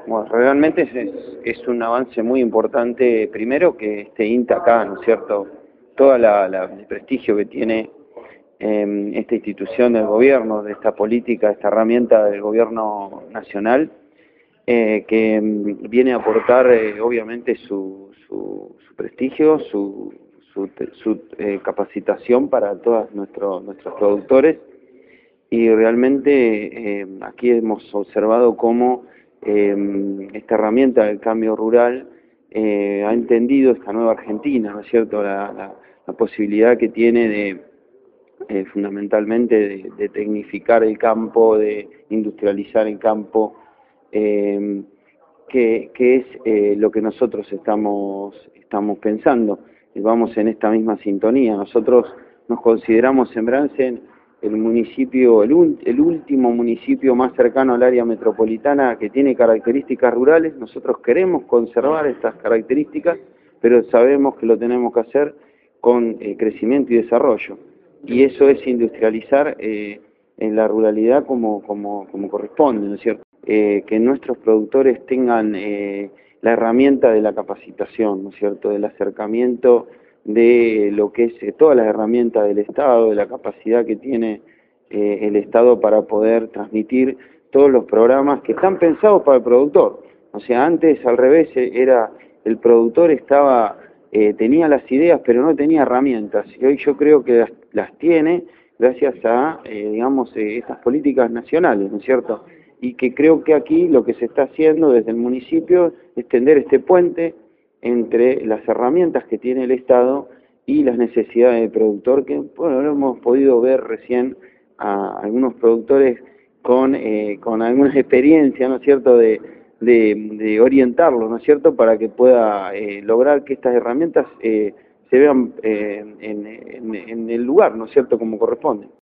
Bueno, realmente es un avance muy importante, primero que esté INTA acá, ¿no es cierto? Todo el prestigio que tiene esta institución del gobierno, de esta política, esta herramienta del gobierno nacional, que viene a aportar obviamente su prestigio, su capacitación para todos nuestros productores, y realmente aquí hemos observado cómo esta herramienta del cambio rural ha entendido esta nueva Argentina, ¿no es cierto? La posibilidad que tiene de fundamentalmente de tecnificar el campo, de industrializar el campo, que es lo que nosotros estamos pensando. Vamos en esta misma sintonía. Nosotros nos consideramos en Bransen el municipio, el último municipio más cercano al área metropolitana que tiene características rurales. Nosotros queremos conservar estas características, pero sabemos que lo tenemos que hacer con crecimiento y desarrollo. Y eso es industrializar en la ruralidad como corresponde, ¿no es cierto? Que nuestros productores tengan la herramienta de la capacitación, ¿no es cierto?, del acercamiento de lo que es todas las herramientas del Estado, de la capacidad que tiene el Estado para poder transmitir todos los programas que están pensados para el productor. O sea, antes al revés era el productor tenía las ideas pero no tenía herramientas, y hoy yo creo que las tiene gracias a, estas políticas nacionales, ¿no es cierto? Y que creo que aquí lo que se está haciendo desde el municipio es tender este puente entre las herramientas que tiene el Estado y las necesidades del productor, que bueno, lo hemos podido ver recién a algunos productores con alguna experiencia, ¿no es cierto?, de orientarlo, ¿no es cierto?, para que pueda lograr que estas herramientas se vean en el lugar, ¿no es cierto?, como corresponde.